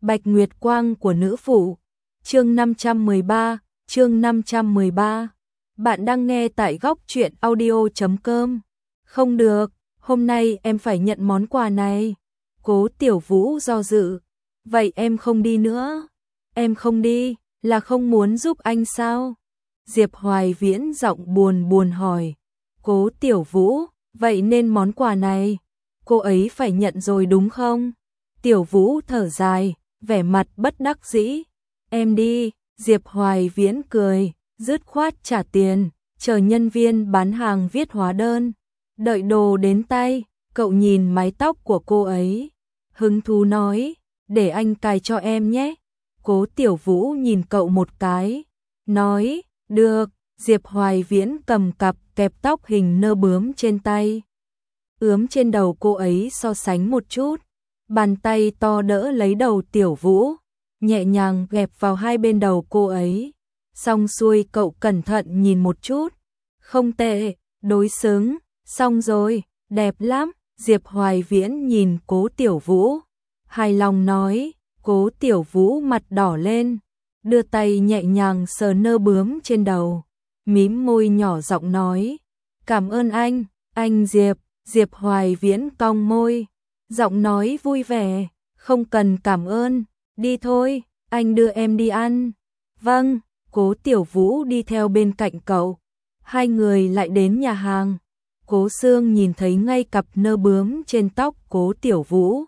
Bạch Nguyệt Quang của nữ phụ. Chương 513, chương 513. Bạn đang nghe tại góc truyện audio.com. Không được, hôm nay em phải nhận món quà này. Cố Tiểu Vũ do dự. Vậy em không đi nữa. Em không đi, là không muốn giúp anh sao? Diệp Hoài Viễn giọng buồn buồn hỏi. Cố Tiểu Vũ, vậy nên món quà này, cô ấy phải nhận rồi đúng không? Tiểu Vũ thở dài, vẻ mặt bất đắc dĩ. Em đi, Diệp Hoài Viễn cười, dứt khoát trả tiền, chờ nhân viên bán hàng viết hóa đơn. Đợi đồ đến tay, cậu nhìn mái tóc của cô ấy. Hứng thú nói, để anh cài cho em nhé. Cố Tiểu Vũ nhìn cậu một cái, nói, được. Diệp Hoài Viễn cầm cặp kẹp tóc hình nơ bướm trên tay. Ướm trên đầu cô ấy so sánh một chút. Bàn tay to đỡ lấy đầu Tiểu Vũ, nhẹ nhàng gẹp vào hai bên đầu cô ấy. Xong xuôi cậu cẩn thận nhìn một chút. Không tệ, đối xứng, xong rồi, đẹp lắm. Diệp Hoài Viễn nhìn Cố Tiểu Vũ, hài lòng nói. Cố Tiểu Vũ mặt đỏ lên, đưa tay nhẹ nhàng sờ nơ bướm trên đầu, mím môi nhỏ giọng nói, cảm ơn anh Diệp. Diệp Hoài Viễn cong môi, giọng nói vui vẻ, không cần cảm ơn, đi thôi, anh đưa em đi ăn. Vâng. Cố Tiểu Vũ đi theo bên cạnh cậu. Hai người lại đến nhà hàng. Cố Sương nhìn thấy ngay cặp nơ bướm trên tóc Cố Tiểu Vũ.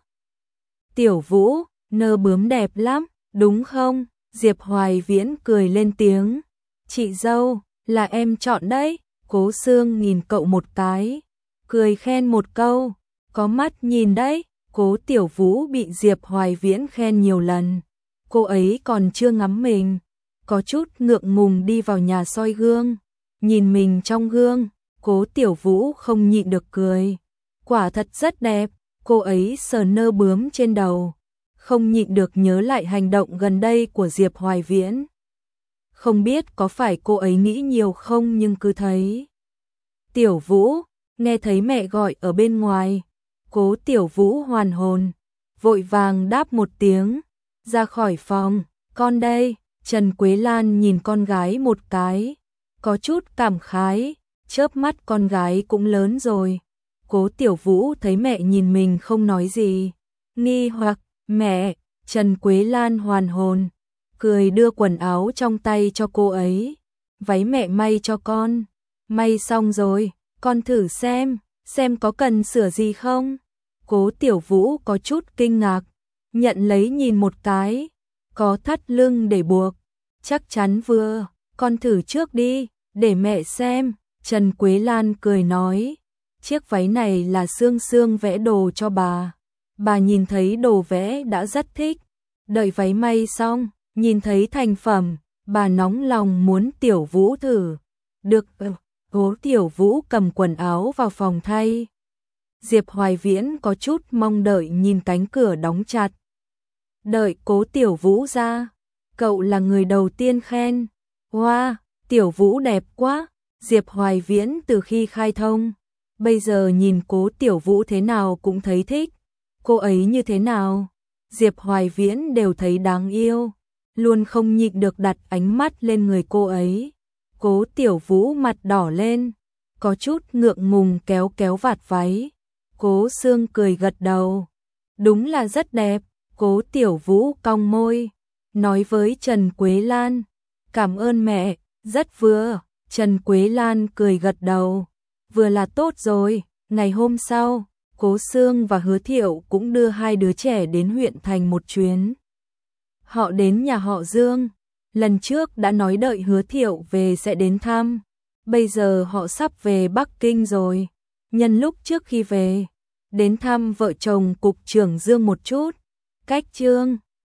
Tiểu Vũ, nơ bướm đẹp lắm, đúng không? Diệp Hoài Viễn cười lên tiếng. Chị dâu, là em chọn đấy. Cố Sương nhìn cậu một cái, cười khen một câu, có mắt nhìn đấy. Cố Tiểu Vũ bị Diệp Hoài Viễn khen nhiều lần, cô ấy còn chưa ngắm mình, có chút ngượng ngùng đi vào nhà soi gương. Nhìn mình trong gương, Cố Tiểu Vũ không nhịn được cười. Quả thật rất đẹp. Cô ấy sờ nơ bướm trên đầu, không nhịn được nhớ lại hành động gần đây của Diệp Hoài Viễn. Không biết có phải cô ấy nghĩ nhiều không, nhưng cứ thấy. Tiểu Vũ, nghe thấy mẹ gọi ở bên ngoài. Cố Tiểu Vũ hoàn hồn, vội vàng đáp một tiếng, ra khỏi phòng. Con đây. Trần Quế Lan nhìn con gái một cái, có chút cảm khái, chớp mắt con gái cũng lớn rồi. Cố Tiểu Vũ thấy mẹ nhìn mình không nói gì, nghi hoặc, mẹ. Trần Quế Lan hoàn hồn, cười đưa quần áo trong tay cho cô ấy. Váy mẹ may cho con, may xong rồi, con thử xem có cần sửa gì không. Cố Tiểu Vũ có chút kinh ngạc, nhận lấy nhìn một cái, có thắt lưng để buộc, chắc chắn vừa, con thử trước đi, để mẹ xem. Trần Quế Lan cười nói, chiếc váy này là Sương Sương vẽ đồ cho bà nhìn thấy đồ vẽ đã rất thích, đợi váy may xong, nhìn thấy thành phẩm, bà nóng lòng muốn Tiểu Vũ thử. Được. Cố Tiểu Vũ cầm quần áo vào phòng thay. Diệp Hoài Viễn có chút mong đợi nhìn cánh cửa đóng chặt. Đợi Cố Tiểu Vũ ra, cậu là người đầu tiên khen, wow, Tiểu Vũ đẹp quá. Diệp Hoài Viễn từ khi khai thông, bây giờ nhìn Cố Tiểu Vũ thế nào cũng thấy thích. Cô ấy như thế nào, Diệp Hoài Viễn đều thấy đáng yêu, luôn không nhịn được đặt ánh mắt lên người cô ấy. Cố Tiểu Vũ mặt đỏ lên, có chút ngượng ngùng kéo kéo vạt váy. Cố Sương cười gật đầu, đúng là rất đẹp. Cố Tiểu Vũ cong môi, nói với Trần Quế Lan, cảm ơn mẹ, rất vừa. Trần Quế Lan cười gật đầu, vừa là tốt rồi. Ngày hôm sau, Cố Sương và Hứa Thiệu cũng đưa hai đứa trẻ đến huyện thành một chuyến. Họ đến nhà họ Dương, lần trước đã nói đợi Hứa Thiệu về sẽ đến thăm, bây giờ họ sắp về Bắc Kinh rồi. Nhân lúc trước khi về, đến thăm vợ chồng cục trưởng Dương một chút. Cách Trương